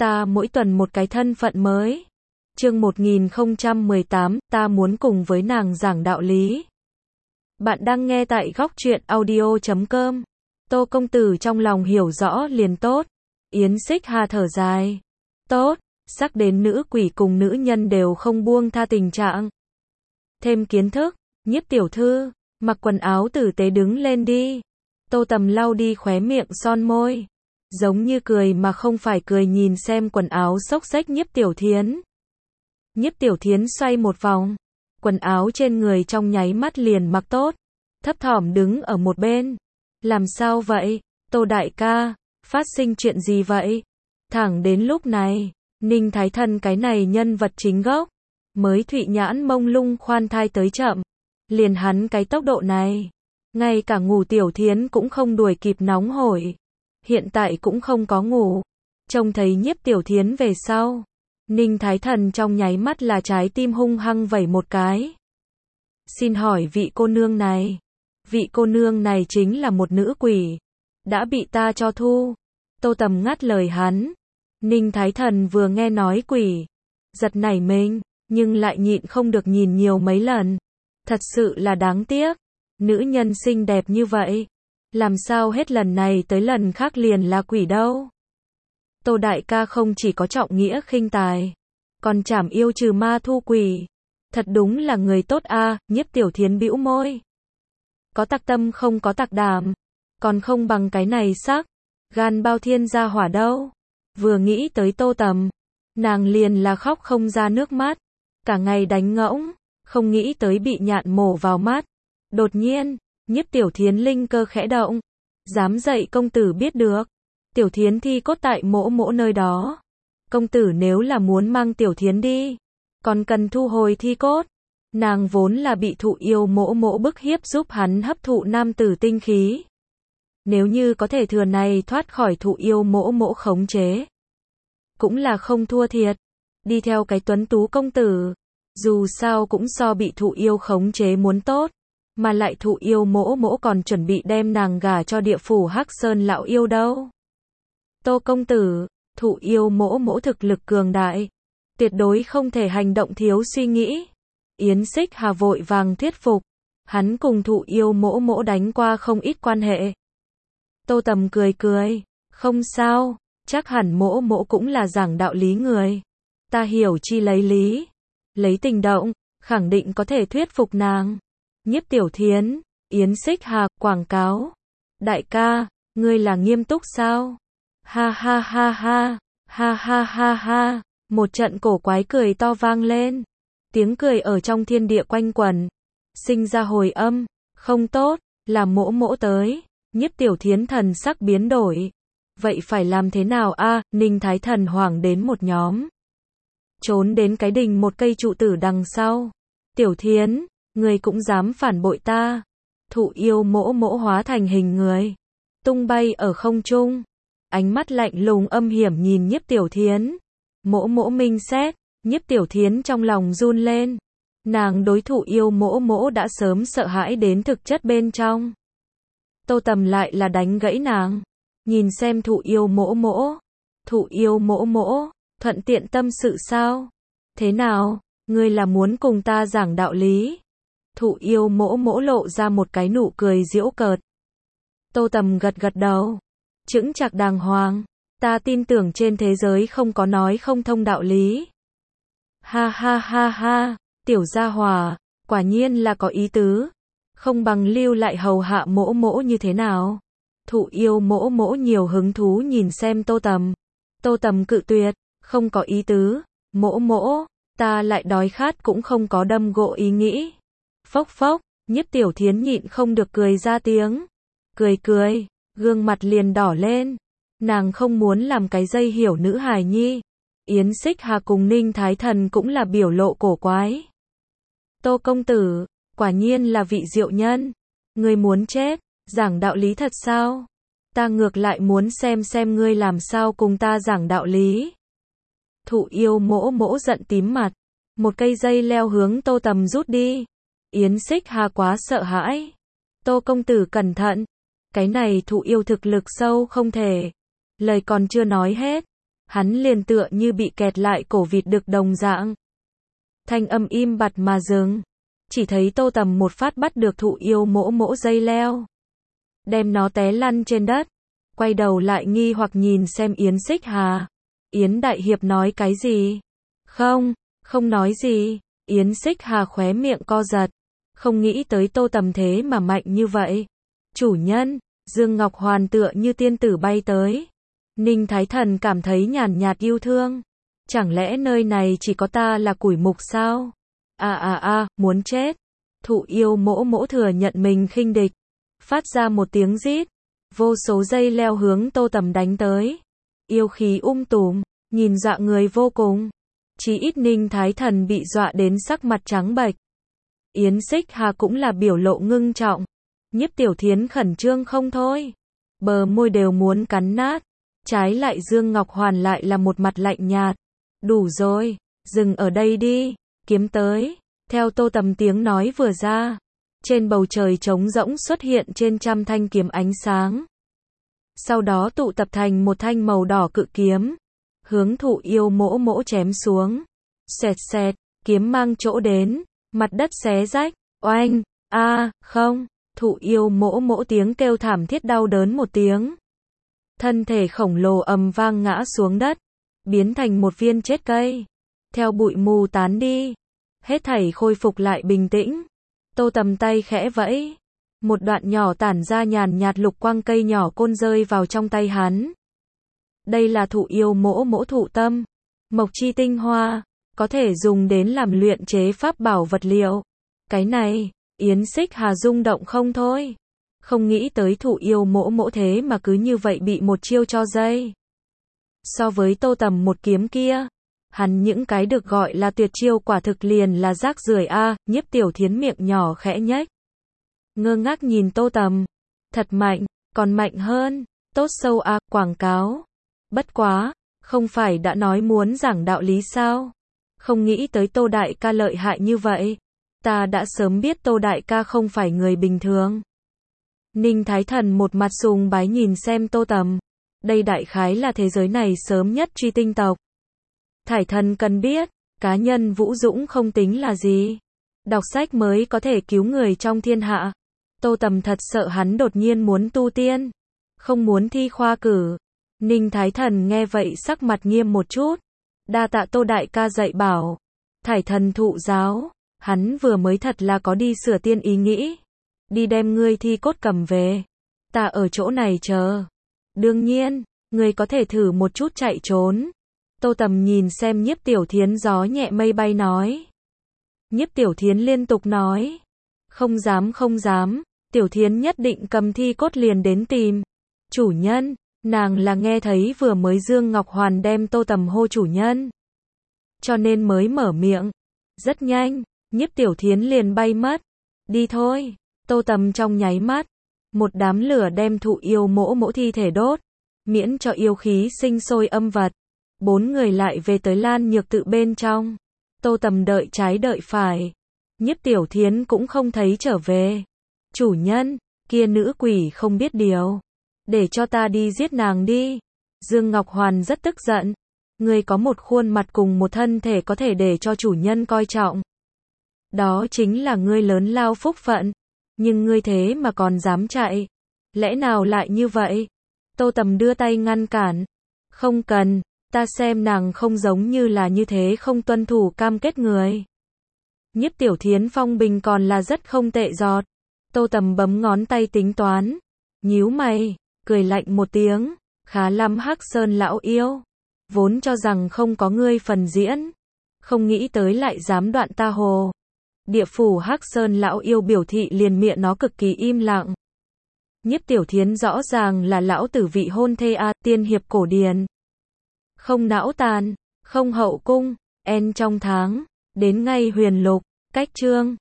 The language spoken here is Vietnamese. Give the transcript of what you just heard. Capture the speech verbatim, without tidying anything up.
ta mỗi tuần một cái thân phận mới. Chương một nghìn không trăm mười tám, ta muốn cùng với nàng giảng đạo lý. Bạn đang nghe tại góc truyện audio chấm com. Tô công tử trong lòng hiểu rõ liền tốt. Yến Xích Hà thở dài. Tốt, sắc đến nữ quỷ cùng nữ nhân đều không buông tha tình trạng. Thêm kiến thức, Nhiếp tiểu thư, mặc quần áo tử tế đứng lên đi. Tô Tầm lau đi khóe miệng son môi. Giống như cười mà không phải cười nhìn xem quần áo xốc xếch Nhiếp Tiểu Thiến. Nhiếp Tiểu Thiến xoay một vòng. Quần áo trên người trong nháy mắt liền mặc tốt. Thấp thỏm đứng ở một bên. Làm sao vậy, Tô đại ca, phát sinh chuyện gì vậy? Thẳng đến lúc này, Ninh Thái Thần cái này nhân vật chính gốc. Mới thụy nhãn mông lung khoan thai tới chậm. Liền hắn cái tốc độ này. Ngay cả ngủ Tiểu Thiến cũng không đuổi kịp nóng hổi. Hiện tại cũng không có ngủ. Trông thấy Nhiếp Tiểu Thiến về sau. Ninh Thái Thần trong nháy mắt là trái tim hung hăng vẩy một cái. Xin hỏi vị cô nương này. Vị cô nương này chính là một nữ quỷ. Đã bị ta cho thu. Tô Tầm ngắt lời hắn. Ninh Thái Thần vừa nghe nói quỷ. Giật nảy mình. Nhưng lại nhịn không được nhìn nhiều mấy lần. Thật sự là đáng tiếc. Nữ nhân xinh đẹp như vậy. Làm sao hết lần này tới lần khác liền là quỷ đâu. Tô đại ca không chỉ có trọng nghĩa khinh tài. Còn trảm yêu trừ ma thu quỷ. Thật đúng là người tốt a. Nhiếp Tiểu Thiến bĩu môi. Có tặc tâm không có tặc đảm. Còn không bằng cái này sắc. Gan bao thiên ra hỏa đâu. Vừa nghĩ tới Tô Tầm. Nàng liền là khóc không ra nước mắt. Cả ngày đánh ngỗng. Không nghĩ tới bị nhạn mổ vào mắt. Đột nhiên, Nhiếp Tiểu Thiến linh cơ khẽ động. Dám dạy công tử biết được. Tiểu Thiến thi cốt tại mỗ mỗ nơi đó. Công tử nếu là muốn mang Tiểu Thiến đi. Còn cần thu hồi thi cốt. Nàng vốn là bị thụ yêu mỗ mỗ bức hiếp giúp hắn hấp thụ nam tử tinh khí. Nếu như có thể thừa này thoát khỏi thụ yêu mỗ mỗ khống chế. Cũng là không thua thiệt. Đi theo cái tuấn tú công tử. Dù sao cũng so bị thụ yêu khống chế muốn tốt. Mà lại thụ yêu mỗ mỗ còn chuẩn bị đem nàng gả cho địa phủ Hắc Sơn lão yêu đâu. Tô công tử, thụ yêu mỗ mỗ thực lực cường đại. Tuyệt đối không thể hành động thiếu suy nghĩ. Yến Xích Hà vội vàng thuyết phục. Hắn cùng thụ yêu mỗ mỗ đánh qua không ít quan hệ. Tô Tầm cười cười. Không sao, chắc hẳn mỗ mỗ cũng là giảng đạo lý người. Ta hiểu chi lấy lý. Lấy tình động, khẳng định có thể thuyết phục nàng. Nhiếp Tiểu Thiến, Yến Xích Hà, quảng cáo. Đại ca, ngươi là nghiêm túc sao? Ha ha ha ha, ha ha ha ha. Một trận cổ quái cười to vang lên. Tiếng cười ở trong thiên địa quanh quẩn. Sinh ra hồi âm, không tốt, là mỗ mỗ tới. Nhiếp Tiểu Thiến thần sắc biến đổi. Vậy phải làm thế nào a? À, Ninh Thái Thần hoảng đến một nhóm. Trốn đến cái đình một cây trụ tử đằng sau. Tiểu Thiến, người cũng dám phản bội ta. Thụ yêu mỗ mỗ hóa thành hình người. Tung bay ở không trung. Ánh mắt lạnh lùng âm hiểm nhìn Nhiếp Tiểu Thiến. Mỗ mỗ minh xét. Nhiếp Tiểu Thiến trong lòng run lên. Nàng đối thụ yêu mỗ mỗ đã sớm sợ hãi đến thực chất bên trong. Tô Tầm lại là đánh gãy nàng. Nhìn xem thụ yêu mỗ mỗ. Thụ yêu mỗ mỗ. Thuận tiện tâm sự sao? Thế nào? Ngươi là muốn cùng ta giảng đạo lý? Thụ yêu mỗ mỗ lộ ra một cái nụ cười giễu cợt. Tô Tầm gật gật đầu. Chững chạc đàng hoàng. Ta tin tưởng trên thế giới không có nói không thông đạo lý. Ha ha ha ha. Tiểu gia hỏa. Quả nhiên là có ý tứ. Không bằng lưu lại hầu hạ mỗ mỗ như thế nào? Thụ yêu mỗ mỗ nhiều hứng thú nhìn xem Tô Tầm. Tô Tầm cự tuyệt. Không có ý tứ. Mỗ mỗ. Ta lại đói khát cũng không có đâm gỗ ý nghĩ. Phốc phốc. Nhiếp Tiểu Thiến nhịn không được cười ra tiếng. Cười cười. Gương mặt liền đỏ lên. Nàng không muốn làm cái dây hiểu nữ hài nhi. Yến Xích Hà cùng Ninh Thái Thần cũng là biểu lộ cổ quái. Tô công tử. Quả nhiên là vị diệu nhân. Ngươi muốn chết. Giảng đạo lý thật sao? Ta ngược lại muốn xem xem ngươi làm sao cùng ta giảng đạo lý. Thụ yêu mỗ mỗ giận tím mặt. Một cây dây leo hướng Tô Tầm rút đi. Yến Xích Hà quá sợ hãi. Tô công tử cẩn thận. Cái này thụ yêu thực lực sâu không thể. Lời còn chưa nói hết. hắn liền tựa như bị kẹt lại cổ vịt đực đồng dạng. Thanh âm im bặt mà dừng. Chỉ thấy Tô Tầm một phát bắt được Thụ Yêu Mỗ Mỗ dây leo. Đem nó té lăn trên đất. Quay đầu lại nghi hoặc nhìn xem Yến Xích Hà. Yến Đại Hiệp nói cái gì? Không, không nói gì. Yến Xích Hà khóe miệng co giật. Không nghĩ tới Tô Tầm thế mà mạnh như vậy. Chủ nhân, Dương Ngọc Hoàn tựa như tiên tử bay tới. Ninh Thái Thần cảm thấy nhàn nhạt yêu thương. Chẳng lẽ nơi này chỉ có ta là củi mục sao? À à à, muốn chết. Thụ Yêu Mỗ Mỗ thừa nhận mình khinh địch. Phát ra một tiếng rít. Vô số dây leo hướng Tô Tầm đánh tới. Yêu khí um tùm, nhìn dọa người vô cùng. Chỉ ít Ninh Thái Thần bị dọa đến sắc mặt trắng bệch. Yến Xích Hà cũng là biểu lộ ngưng trọng. Nhiếp Tiểu Thiến khẩn trương không thôi. Bờ môi đều muốn cắn nát. Trái lại Dương Ngọc Hoàn lại là một mặt lạnh nhạt. Đủ rồi, dừng ở đây đi, kiếm tới. Theo Tô Tầm tiếng nói vừa ra. Trên bầu trời trống rỗng xuất hiện trên trăm thanh kiếm ánh sáng. Sau đó tụ tập thành một thanh màu đỏ cự kiếm. Hướng Thụ Yêu Mỗ Mỗ chém xuống. Xẹt xẹt, kiếm mang chỗ đến. Mặt đất xé rách. Oanh, a không. Thụ Yêu Mỗ Mỗ tiếng kêu thảm thiết đau đớn một tiếng. Thân thể khổng lồ ầm vang ngã xuống đất. Biến thành một viên chết cây. Theo bụi mù tán đi. Hết thảy khôi phục lại bình tĩnh. Tô Tầm tay khẽ vẫy. Một đoạn nhỏ tản ra nhàn nhạt lục quang cây nhỏ côn rơi vào trong tay hắn. Đây là Thụ Yêu Mỗ Mỗ thụ tâm. Mộc chi tinh hoa. Có thể dùng đến làm luyện chế pháp bảo vật liệu. Cái này, Yến Xích Hà rung động không thôi. Không nghĩ tới Thụ Yêu Mỗ Mỗ thế mà cứ như vậy bị một chiêu cho dây. So với Tô Tầm một kiếm kia, hắn những cái được gọi là tuyệt chiêu quả thực liền là rác rưởi a. À, Nhiếp Tiểu Thiến miệng nhỏ khẽ nhếch. Ngơ ngác nhìn Tô Tầm. Thật mạnh, còn mạnh hơn. Tốt sâu a, à, quảng cáo. Bất quá, không phải đã nói muốn giảng đạo lý sao? Không nghĩ tới Tô Đại ca lợi hại như vậy. Ta đã sớm biết Tô Đại ca không phải người bình thường. Ninh Thái Thần một mặt sùng bái nhìn xem Tô Tầm. Đây đại khái là thế giới này sớm nhất truy tinh tộc. Thải Thần cần biết, cá nhân vũ dũng không tính là gì. Đọc sách mới có thể cứu người trong thiên hạ. Tô Tầm thật sợ hắn đột nhiên muốn tu tiên. Không muốn thi khoa cử. Ninh Thái Thần nghe vậy sắc mặt nghiêm một chút. Đa tạ Tô Đại ca dạy bảo. Thải Thần thụ giáo. Hắn vừa mới thật là có đi sửa tiên ý nghĩ. Đi đem ngươi thi cốt cầm về. Ta ở chỗ này chờ. Đương nhiên, ngươi có thể thử một chút chạy trốn. Tô Tầm nhìn xem Nhiếp Tiểu Thiến gió nhẹ mây bay nói. Nhiếp Tiểu Thiến liên tục nói. Không dám không dám. Tiểu Thiến nhất định cầm thi cốt liền đến tìm. Chủ nhân, nàng là nghe thấy vừa mới Dương Ngọc Hoàn đem Tô Tầm hô chủ nhân. Cho nên mới mở miệng. Rất nhanh, Nhiếp Tiểu Thiến liền bay mất. Đi thôi. Tô Tầm trong nháy mắt. Một đám lửa đem Thụ Yêu Mỗ Mỗ thi thể đốt. Miễn cho yêu khí sinh sôi âm vật. Bốn người lại về tới Lan Nhược Tự bên trong. Tô Tầm đợi trái đợi phải. Nhiếp Tiểu Thiến cũng không thấy trở về. Chủ nhân, kia nữ quỷ không biết điều. Để cho ta đi giết nàng đi. Dương Ngọc Hoàn rất tức giận. Ngươi có một khuôn mặt cùng một thân thể có thể để cho chủ nhân coi trọng. Đó chính là ngươi lớn lao phúc phận. Nhưng ngươi thế mà còn dám chạy. Lẽ nào lại như vậy? Tô Tầm đưa tay ngăn cản. Không cần, ta xem nàng không giống như là như thế không tuân thủ cam kết người. Nhiếp Tiểu Thiến phong bình còn là rất không tệ giọt. Tô Tầm bấm ngón tay tính toán. Nhíu mày, cười lạnh một tiếng. Khá lắm Hắc Sơn lão yêu. Vốn cho rằng không có ngươi phần diễn. Không nghĩ tới lại dám đoạn ta hồ. Địa phủ Hắc Sơn lão yêu biểu thị liền miệng nó cực kỳ im lặng. Nhiếp Tiểu Thiến rõ ràng là lão tử vị hôn thê a, tiên hiệp cổ điển. Không não tàn, không hậu cung, en trong tháng, đến ngay huyền lục, cách chương.